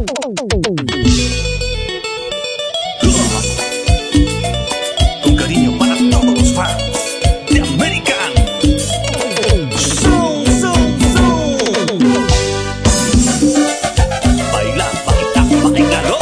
Con cariño para todos los fans de American Soul. Baila, baila, bailalo.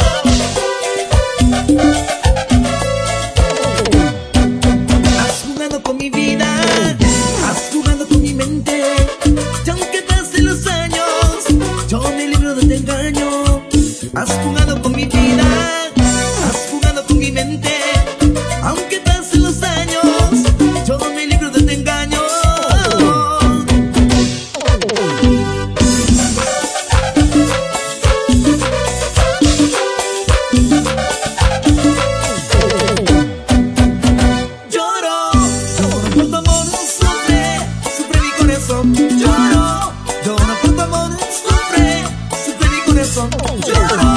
Has jugado con mi vida, has jugado con mi mente, y aunque pasen los años, yo me libro de este engaño. Has jugado con mi vida, has jugado con mi mente, aunque pasen los años, yo me libro de este engaño. Lloro por tu amor, sufre mi corazón. Lloro por tu amor, sufre mi corazón. Lloro.